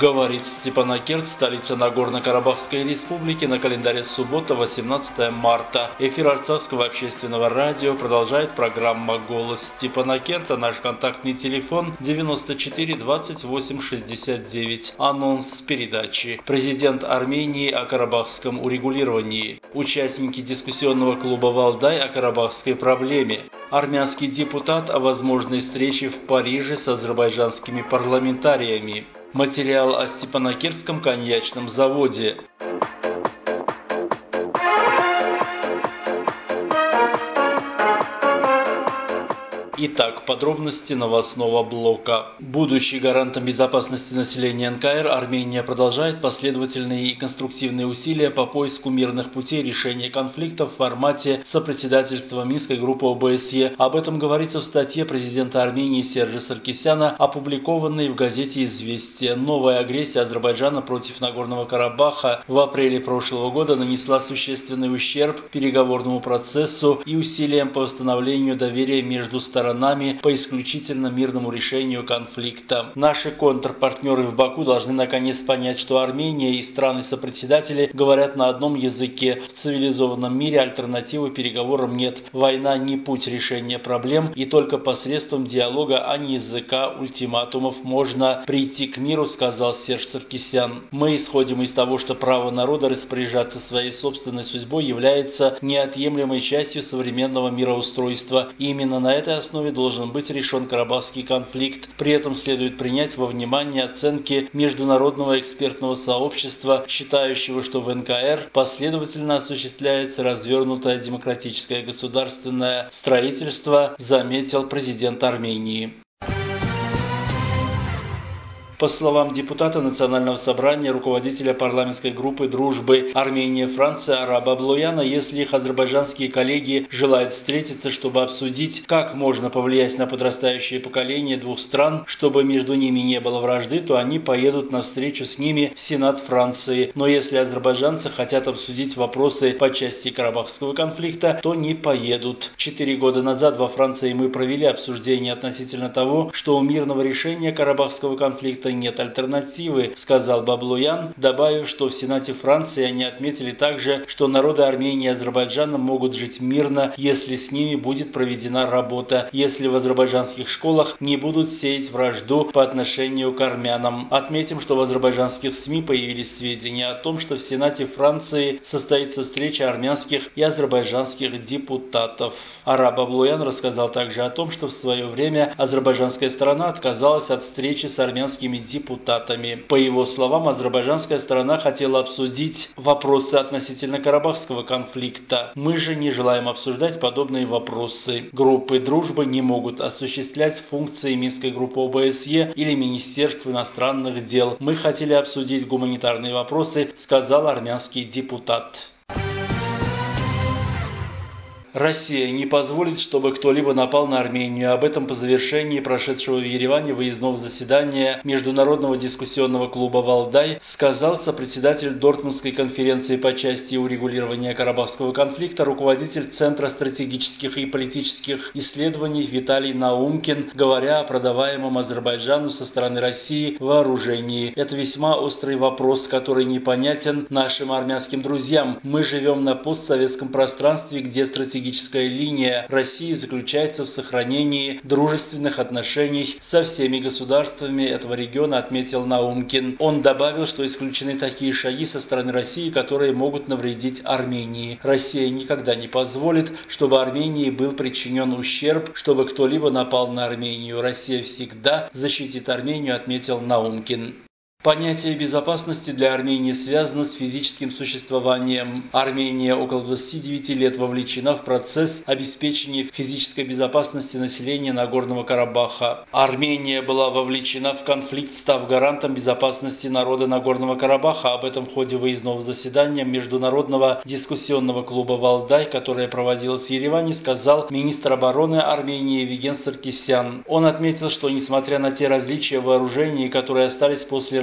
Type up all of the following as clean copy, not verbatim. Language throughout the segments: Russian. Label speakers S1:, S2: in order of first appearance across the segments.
S1: Говорит Степанакерт, столица Нагорно-Карабахской республики, на календаре суббота, 18 марта. Эфир Арцахского общественного радио продолжает программа «Голос Степанакерта». Наш контактный телефон 94 28 69. Анонс передачи. Президент Армении о карабахском урегулировании. Участники дискуссионного клуба «Валдай» о карабахской проблеме. Армянский депутат о возможной встрече в Париже с азербайджанскими парламентариями. Материал о Степанакертском коньячном заводе. Итак, подробности новостного блока. Будучи гарантом безопасности населения НКР, Армения продолжает последовательные и конструктивные усилия по поиску мирных путей решения конфликта в формате сопредседательства Минской группы ОБСЕ. Об этом говорится в статье президента Армении Сержа Саркисяна, опубликованной в газете «Известия». Новая агрессия Азербайджана против Нагорного Карабаха в апреле прошлого года нанесла существенный ущерб переговорному процессу и усилиям по восстановлению доверия между сторонами по исключительно мирному решению конфликта. Наши контрпартнеры в Баку должны наконец понять, что Армения и страны-сопредседатели говорят на одном языке. В цивилизованном мире альтернативы переговорам нет. Война не путь решения проблем, и только посредством диалога, а не языка ультиматумов можно прийти к миру, сказал Серж Саркисян. Мы исходим из того, что право народа распоряжаться своей собственной судьбой является неотъемлемой частью современного мироустройства. И именно на этой основе должен быть решен карабахский конфликт. При этом следует принять во внимание оценки международного экспертного сообщества, считающего, что в НКР последовательно осуществляется развернутое демократическое государственное строительство, заметил президент Армении. По словам депутата Национального собрания, руководителя парламентской группы дружбы Армения-Франция Араба Аблояна, если их азербайджанские коллеги желают встретиться, чтобы обсудить, как можно повлиять на подрастающее поколение двух стран, чтобы между ними не было вражды, то они поедут на встречу с ними в Сенат Франции. Но если азербайджанцы хотят обсудить вопросы по части карабахского конфликта, то не поедут. 4 года назад во Франции мы провели обсуждение относительно того, что у мирного решения карабахского конфликта нет альтернативы, сказал Баблоян, добавив, что в Сенате Франции они отметили также, что народы Армении и Азербайджана могут жить мирно, если с ними будет проведена работа, если в азербайджанских школах не будут сеять вражду по отношению к армянам. Отметим, что в азербайджанских СМИ появились сведения о том, что в Сенате Франции состоится встреча армянских и азербайджанских депутатов. Араб Аблоян рассказал также о том, что в свое время азербайджанская сторона отказалась от встречи с армянскими депутатами. По его словам, азербайджанская сторона хотела обсудить вопросы относительно карабахского конфликта. Мы же не желаем обсуждать подобные вопросы. Группы дружбы не могут осуществлять функции Минской группы ОБСЕ или Министерства иностранных дел. Мы хотели обсудить гуманитарные вопросы, сказал армянский депутат. Россия не позволит, чтобы кто-либо напал на Армению. Об этом по завершении прошедшего в Ереване выездного заседания Международного дискуссионного клуба «Валдай» сказал сопредседатель Дортмундской конференции по части урегулирования карабахского конфликта, руководитель Центра стратегических и политических исследований Виталий Наумкин, говоря о продаваемом Азербайджану со стороны России вооружении. Это весьма острый вопрос, который непонятен нашим армянским друзьям. Мы живем на постсоветском пространстве, где стратегическая линия России заключается в сохранении дружественных отношений со всеми государствами этого региона, отметил Наумкин. Он добавил, что исключены такие шаги со стороны России, которые могут навредить Армении. Россия никогда не позволит, чтобы Армении был причинен ущерб, чтобы кто-либо напал на Армению. Россия всегда защитит Армению, отметил Наумкин. Понятие безопасности для Армении связано с физическим существованием. Армения около 29 лет вовлечена в процесс обеспечения физической безопасности населения Нагорного Карабаха. Армения была вовлечена в конфликт, став гарантом безопасности народа Нагорного Карабаха. Об этом в ходе выездного заседания Международного дискуссионного клуба «Валдай», которое проводилось в Ереване, сказал министр обороны Армении Виген Саркисян. Он отметил, что несмотря на те различия вооружений, которые остались после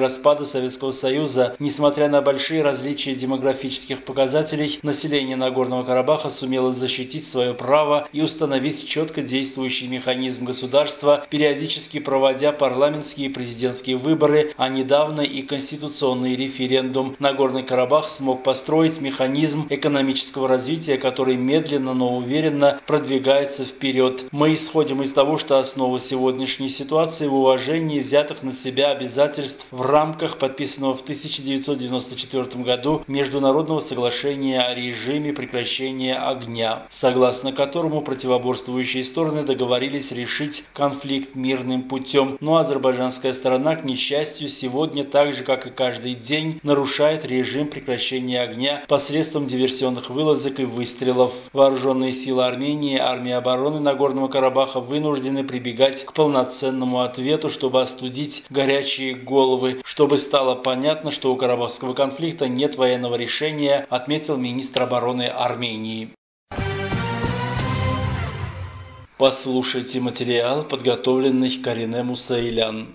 S1: распада Советского Союза. Несмотря на большие различия демографических показателей, население Нагорного Карабаха сумело защитить свое право и установить четко действующий механизм государства, периодически проводя парламентские и президентские выборы, а недавно и конституционный референдум. Нагорный Карабах смог построить механизм экономического развития, который медленно, но уверенно продвигается вперед. Мы исходим из того, что основа сегодняшней ситуации в уважении взятых на себя обязательств в рамках подписанного в 1994 году Международного соглашения о режиме прекращения огня, согласно которому противоборствующие стороны договорились решить конфликт мирным путем. Но азербайджанская сторона, к несчастью, сегодня, так же как и каждый день, нарушает режим прекращения огня посредством диверсионных вылазок и выстрелов. Вооруженные силы Армении, армия обороны Нагорного Карабаха вынуждены прибегать к полноценному ответу, чтобы остудить горячие головы. Чтобы стало понятно, что у карабахского конфликта нет военного решения, отметил министр обороны Армении. Послушайте материал, подготовленный Карине Мусаилян.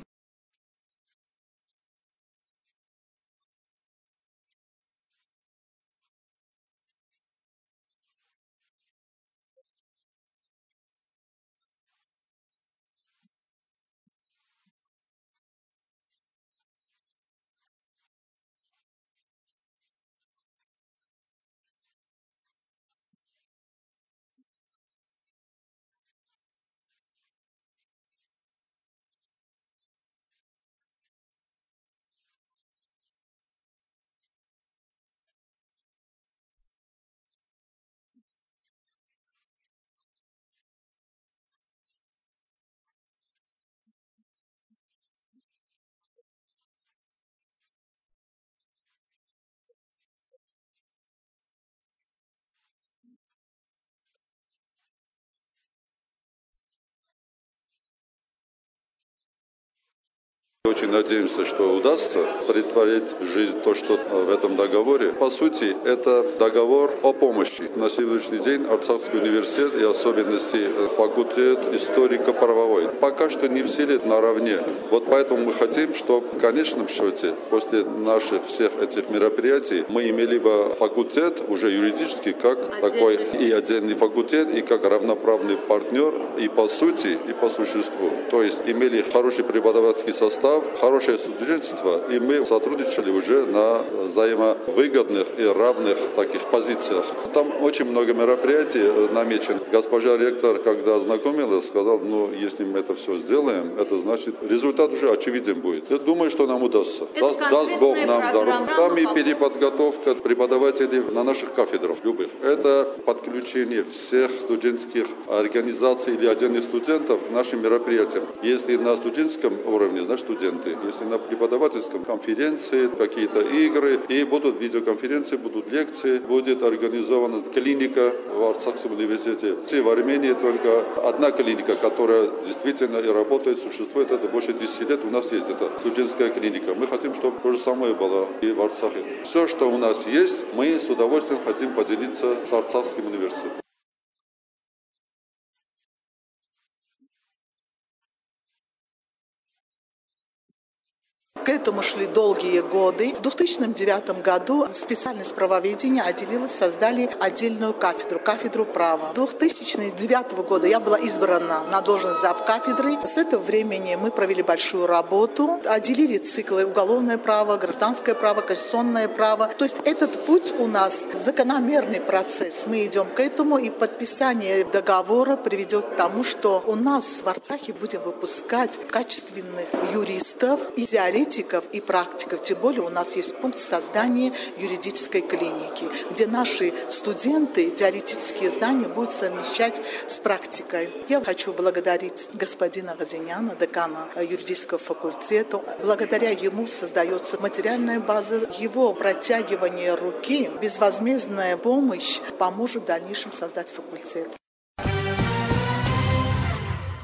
S2: Очень надеемся, что удастся претворить в жизнь то, что в этом договоре. По сути, это договор о помощи. На сегодняшний день Арцахский университет и особенности факультет историко-правовой пока что не в силе наравне. Вот поэтому мы хотим, чтобы в конечном счете, после наших всех этих мероприятий, мы имели бы факультет уже юридически как такой и отдельный факультет, и как равноправный партнер, и по сути, и по существу. То есть имели хороший преподавательский состав, хорошее студенчество, и мы сотрудничали уже на взаимовыгодных и равных таких позициях. Там очень много мероприятий намечено. Госпожа ректор, когда ознакомилась, сказала, если мы это все сделаем, это значит, результат уже очевиден будет. Я думаю, что нам удастся. Даст Бог нам здоровья. Там и переподготовка преподавателей на наших кафедрах, любых. Это подключение всех студенческих организаций или отдельных студентов к нашим мероприятиям. Если на студенческом уровне, значит студенты. Если на преподавательском конференции, какие-то игры, и будут видеоконференции, будут лекции, будет организована клиника в Арцахском университете. В Армении только одна клиника, которая действительно и работает, существует, это больше 10 лет у нас есть, это студенческая клиника. Мы хотим, чтобы то же самое было и в Арцахе. Все, что у нас есть, мы с удовольствием хотим поделиться с Арцахским университетом.
S3: К этому шли долгие годы. В 2009 году специальность правоведения отделилась, создали отдельную кафедру права. С 2009 года я была избрана на должность завкафедры. С этого времени мы провели большую работу, отделили циклы уголовное право, гражданское право, конституционное право. То есть этот путь у нас закономерный процесс. Мы идем к этому, и подписание договора приведет к тому, что у нас в Арцахе будем выпускать качественных юристов, идеалитиков и практиков. Тем более у нас есть пункт создания юридической клиники, где наши студенты теоретические знания будут совмещать с практикой. Я хочу благодарить господина Газиняна, декана юридического факультета. Благодаря ему создается материальная база. Его протягивание руки, безвозмездная помощь поможет в дальнейшем создать факультет.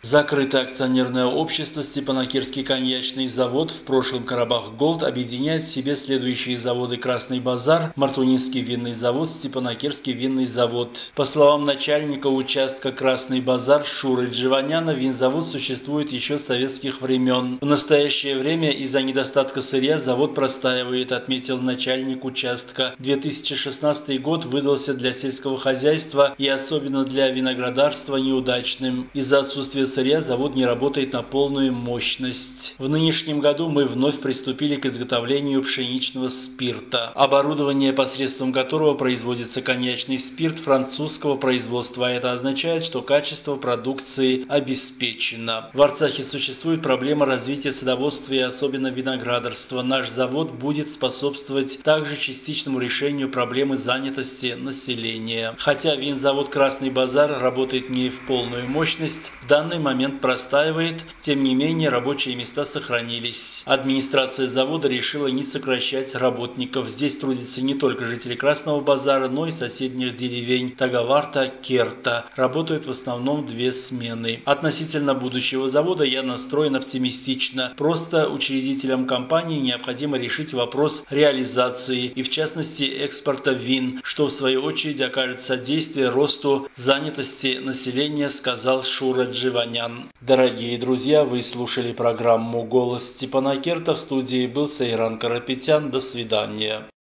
S1: Закрытое акционерное общество «Степанакерский коньячный завод», в прошлом «Карабах Голд», объединяет в себе следующие заводы: «Красный базар», «Мартунинский винный завод», «Степанакерский винный завод». По словам начальника участка «Красный базар» Шуры Дживаняна, винзавод существует еще с советских времен. В настоящее время из-за недостатка сырья завод простаивает, отметил начальник участка. 2016 год выдался для сельского хозяйства и особенно для виноградарства неудачным. Из-за отсутствия сырья завод не работает на полную мощность. В нынешнем году мы вновь приступили к изготовлению пшеничного спирта, оборудование, посредством которого производится коньячный спирт, французского производства. Это означает, что качество продукции обеспечено. В Арцахе существует проблема развития садоводства и особенно виноградарства. Наш завод будет способствовать также частичному решению проблемы занятости населения. Хотя винзавод «Красный базар» работает не в полную мощность, в данный момент простаивает, тем не менее рабочие места сохранились. Администрация завода решила не сокращать работников. Здесь трудятся не только жители Красного базара, но и соседних деревень Тагаварта, Керта. Работают в основном 2 смены. Относительно будущего завода я настроен оптимистично. Просто учредителям компании необходимо решить вопрос реализации и в частности экспорта вин, что в свою очередь окажет содействие росту занятости населения, сказал Шура Дживанян. Дорогие друзья, вы слушали программу «Голос Степанакерта». В студии был Сайран Карапетян. До свидания.